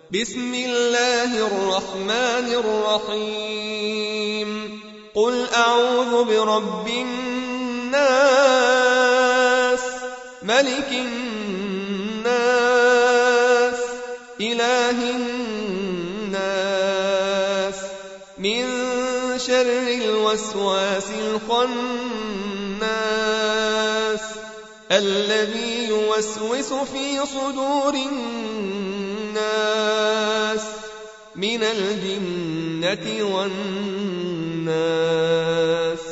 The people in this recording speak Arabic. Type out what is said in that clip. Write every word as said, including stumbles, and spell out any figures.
بسم الله الرحمن الرحيم قل أعوذ برب الناس ملك الناس إله الناس من شر الوسواس الخناس الذي يوسوس في صدور الناس من الجنة والناس